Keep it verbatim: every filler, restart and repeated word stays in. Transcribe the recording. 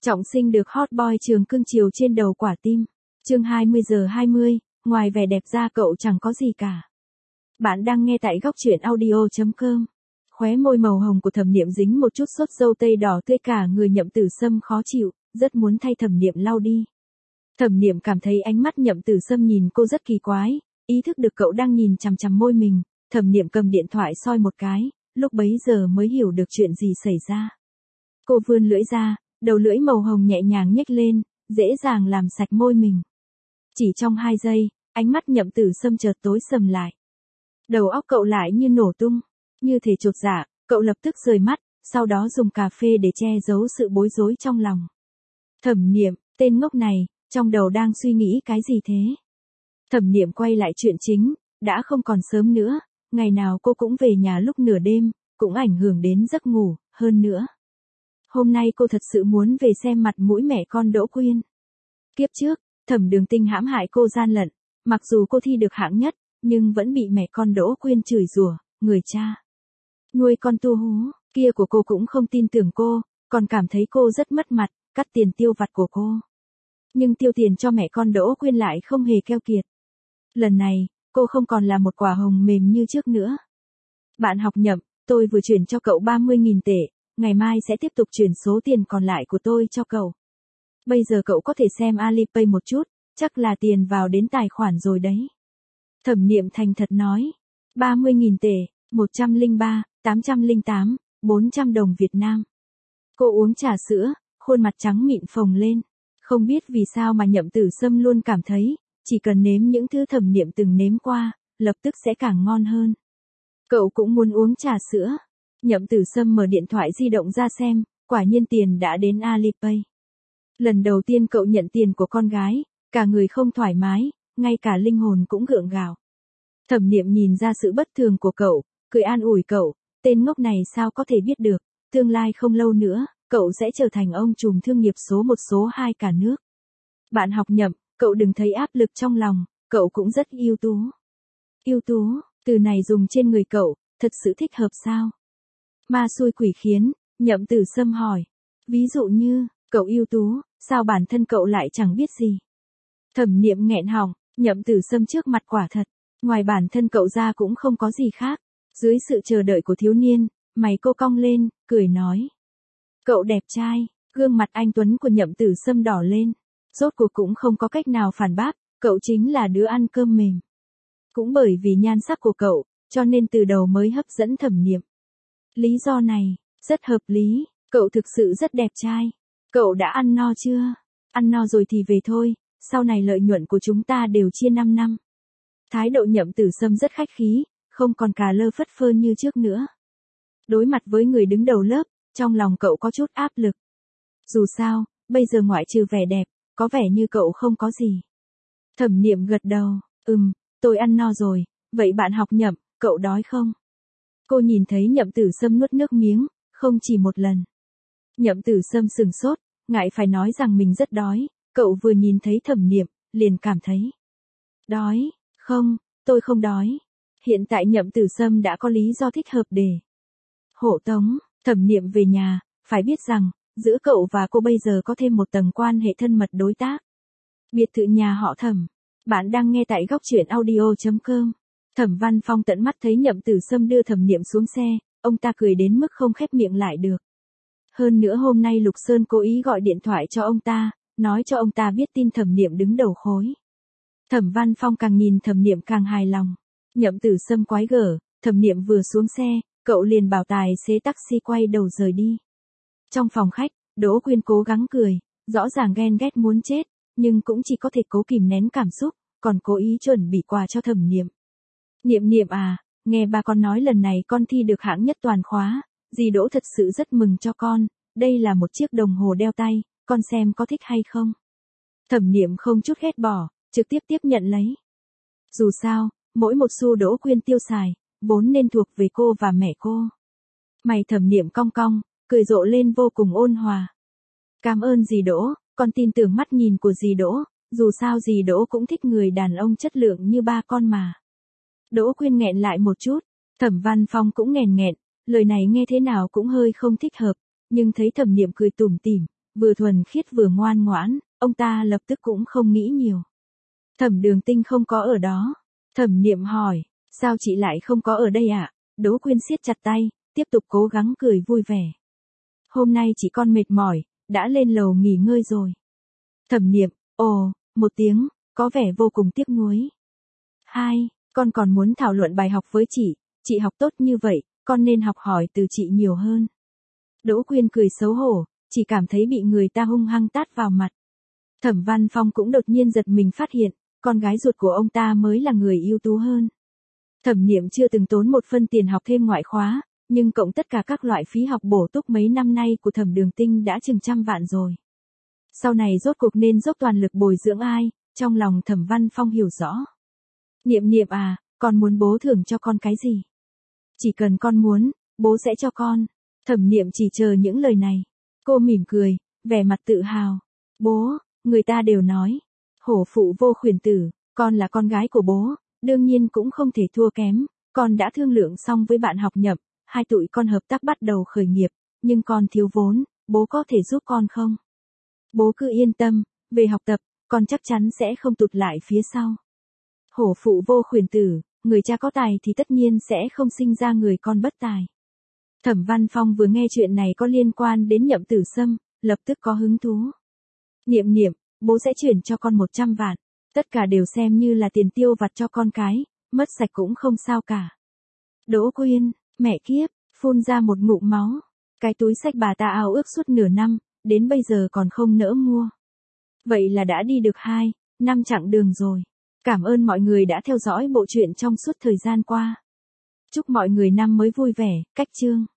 Trọng Sinh được hot boy trường cưng chiều trên đầu quả tim. Chương hai mươi giờ hai mươi, ngoài vẻ đẹp ra cậu chẳng có gì cả. Bạn đang nghe tại góc truyện audio chấm com. Khóe môi màu hồng của Thẩm Niệm dính một chút sốt dâu tây đỏ tươi, cả người Nhậm Tử Sâm khó chịu, rất muốn thay Thẩm Niệm lau đi. Thẩm Niệm cảm thấy ánh mắt Nhậm Tử Sâm nhìn cô rất kỳ quái, ý thức được cậu đang nhìn chằm chằm môi mình, Thẩm Niệm cầm điện thoại soi một cái, lúc bấy giờ mới hiểu được chuyện gì xảy ra. Cô vươn lưỡi ra, đầu lưỡi màu hồng nhẹ nhàng nhếch lên, dễ dàng làm sạch môi mình. Chỉ trong hai giây, ánh mắt Nhậm Tử Sâm chợt tối sầm lại. Đầu óc cậu lại như nổ tung, như thể chột dạ, cậu lập tức rời mắt, sau đó dùng cà phê để che giấu sự bối rối trong lòng. Thẩm Niệm, tên ngốc này, trong đầu đang suy nghĩ cái gì thế? Thẩm Niệm quay lại chuyện chính, đã không còn sớm nữa, ngày nào cô cũng về nhà lúc nửa đêm, cũng ảnh hưởng đến giấc ngủ, hơn nữa. Hôm nay cô thật sự muốn về xem mặt mũi mẹ con Đỗ Quyên. Kiếp trước, Thẩm Đường Tinh hãm hại cô gian lận, mặc dù cô thi được hạng nhất, nhưng vẫn bị mẹ con Đỗ Quyên chửi rủa, người cha nuôi con tu hú kia của cô cũng không tin tưởng cô, còn cảm thấy cô rất mất mặt, cắt tiền tiêu vặt của cô. Nhưng tiêu tiền cho mẹ con Đỗ Quyên lại không hề keo kiệt. Lần này, cô không còn là một quả hồng mềm như trước nữa. Bạn học Nhậm, tôi vừa chuyển cho cậu ba mươi nghìn tệ, ngày mai sẽ tiếp tục chuyển số tiền còn lại của tôi cho cậu. Bây giờ cậu có thể xem Alipay một chút, chắc là tiền vào đến tài khoản rồi đấy. Thẩm Niệm thành thật nói, ba mươi nghìn tệ, một trăm lẻ ba, tám trăm lẻ tám, bốn trăm đồng Việt Nam. Cô uống trà sữa, khuôn mặt trắng mịn phồng lên. Không biết vì sao mà Nhậm Tử Sâm luôn cảm thấy, chỉ cần nếm những thứ Thẩm Niệm từng nếm qua, lập tức sẽ càng ngon hơn. Cậu cũng muốn uống trà sữa. Nhậm Tử Sâm mở điện thoại di động ra xem, quả nhiên tiền đã đến Alipay. Lần đầu tiên cậu nhận tiền của con gái, cả người không thoải mái, ngay cả linh hồn cũng gượng gạo. Thẩm Niệm nhìn ra sự bất thường của cậu, cười an ủi cậu, tên ngốc này sao có thể biết được, tương lai không lâu nữa, cậu sẽ trở thành ông trùm thương nghiệp số một số hai cả nước. Bạn học Nhậm, cậu đừng thấy áp lực trong lòng, cậu cũng rất ưu tú. Ưu tú, từ này dùng trên người cậu, thật sự thích hợp sao? Ma xui quỷ khiến, Nhậm Tử Sâm hỏi. Ví dụ như, cậu ưu tú, sao bản thân cậu lại chẳng biết gì? Thẩm Niệm nghẹn họng, Nhậm Tử Sâm trước mặt quả thật, ngoài bản thân cậu ra cũng không có gì khác. Dưới sự chờ đợi của thiếu niên, mày cô cong lên, cười nói. Cậu đẹp trai, gương mặt anh tuấn của Nhậm Tử Sâm đỏ lên. Rốt cuộc cũng không có cách nào phản bác, cậu chính là đứa ăn cơm mềm. Cũng bởi vì nhan sắc của cậu, cho nên từ đầu mới hấp dẫn Thẩm Niệm. Lý do này, rất hợp lý, cậu thực sự rất đẹp trai. Cậu đã ăn no chưa? Ăn no rồi thì về thôi, sau này lợi nhuận của chúng ta đều chia năm năm. Thái độ Nhậm Tử Sâm rất khách khí, không còn cà lơ phất phơ như trước nữa. Đối mặt với người đứng đầu lớp, trong lòng cậu có chút áp lực. Dù sao, bây giờ ngoại trừ vẻ đẹp, có vẻ như cậu không có gì. Thẩm Niệm gật đầu, ừm, tôi ăn no rồi, vậy bạn học Nhậm, cậu đói không? Cô nhìn thấy Nhậm Tử Sâm nuốt nước miếng, không chỉ một lần. Nhậm Tử Sâm sừng sốt, ngại phải nói rằng mình rất đói, cậu vừa nhìn thấy Thẩm Niệm, liền cảm thấy. Đói, không, tôi không đói. Hiện tại Nhậm Tử Sâm đã có lý do thích hợp để hộ tống Thẩm Niệm về nhà, phải biết rằng, giữa cậu và cô bây giờ có thêm một tầng quan hệ thân mật đối tác. Biệt thự nhà họ Thẩm. Bạn đang nghe tại góc truyện audio chấm com. Thẩm Văn Phong tận mắt thấy Nhậm Tử Sâm đưa Thẩm Niệm xuống xe, ông ta cười đến mức không khép miệng lại được. Hơn nữa hôm nay Lục Sơn cố ý gọi điện thoại cho ông ta, nói cho ông ta biết tin Thẩm Niệm đứng đầu khối. Thẩm Văn Phong càng nhìn Thẩm Niệm càng hài lòng. Nhậm Tử Sâm quái gở, Thẩm Niệm vừa xuống xe, cậu liền bảo tài xế taxi quay đầu rời đi. Trong phòng khách, Đỗ Quyên cố gắng cười, rõ ràng ghen ghét muốn chết, nhưng cũng chỉ có thể cố kìm nén cảm xúc, còn cố ý chuẩn bị quà cho Thẩm Niệm. Niệm Niệm à, nghe ba con nói lần này con thi được hạng nhất toàn khóa, dì Đỗ thật sự rất mừng cho con, đây là một chiếc đồng hồ đeo tay, con xem có thích hay không? Thẩm Niệm không chút ghét bỏ, trực tiếp tiếp nhận lấy. Dù sao, mỗi một xu Đỗ Quyên tiêu xài, vốn nên thuộc về cô và mẹ cô. Mày Thẩm Niệm cong cong, cười rộ lên vô cùng ôn hòa. Cảm ơn dì Đỗ, con tin tưởng mắt nhìn của dì Đỗ, dù sao dì Đỗ cũng thích người đàn ông chất lượng như ba con mà. Đỗ Quyên nghẹn lại một chút, Thẩm Văn Phong cũng nghẹn nghẹn, lời này nghe thế nào cũng hơi không thích hợp, nhưng thấy Thẩm Niệm cười tủm tỉm, Vừa thuần khiết vừa ngoan ngoãn, ông ta lập tức cũng không nghĩ nhiều. Thẩm Đường Tinh không có ở đó. Thẩm Niệm hỏi, sao chị lại không có ở đây ạ? À? Đỗ Quyên siết chặt tay, tiếp tục cố gắng cười vui vẻ. Hôm nay chị con mệt mỏi, đã lên lầu nghỉ ngơi rồi. Thẩm Niệm, ồ, một tiếng, có vẻ vô cùng tiếc nuối. Hai, con còn muốn thảo luận bài học với chị, chị học tốt như vậy, con nên học hỏi từ chị nhiều hơn. Đỗ Quyên cười xấu hổ, chỉ cảm thấy bị người ta hung hăng tát vào mặt. Thẩm Văn Phong cũng đột nhiên giật mình phát hiện, con gái ruột của ông ta mới là người ưu tú hơn. Thẩm Niệm chưa từng tốn một phân tiền học thêm ngoại khóa, nhưng cộng tất cả các loại phí học bổ túc mấy năm nay của Thẩm Đường Tinh đã chừng trăm vạn rồi. Sau này rốt cuộc nên dốc toàn lực bồi dưỡng ai, trong lòng Thẩm Văn Phong hiểu rõ. Niệm Niệm à, con muốn bố thưởng cho con cái gì? Chỉ cần con muốn, bố sẽ cho con. Thẩm Niệm chỉ chờ những lời này. Cô mỉm cười, vẻ mặt tự hào. Bố, người ta đều nói, hổ phụ vô khuyển tử, con là con gái của bố, đương nhiên cũng không thể thua kém. Con đã thương lượng xong với bạn học Nhậm, hai tụi con hợp tác bắt đầu khởi nghiệp, nhưng con thiếu vốn, bố có thể giúp con không? Bố cứ yên tâm, về học tập, con chắc chắn sẽ không tụt lại phía sau. Hổ phụ vô khuyển tử, người cha có tài thì tất nhiên sẽ không sinh ra người con bất tài. Thẩm Văn Phong vừa nghe chuyện này có liên quan đến Nhậm Tử Sâm, lập tức có hứng thú. Niệm Niệm, bố sẽ chuyển cho con một trăm vạn, tất cả đều xem như là tiền tiêu vặt cho con cái, mất sạch cũng không sao cả. Đỗ Quyên, mẹ kiếp, phun ra một ngụm máu. Cái túi xách bà ta ao ước suốt nửa năm, đến bây giờ còn không nỡ mua. Vậy là đã đi được hai, năm chặng đường rồi. Cảm ơn mọi người đã theo dõi bộ truyện trong suốt thời gian qua. Chúc mọi người năm mới vui vẻ, cách chương.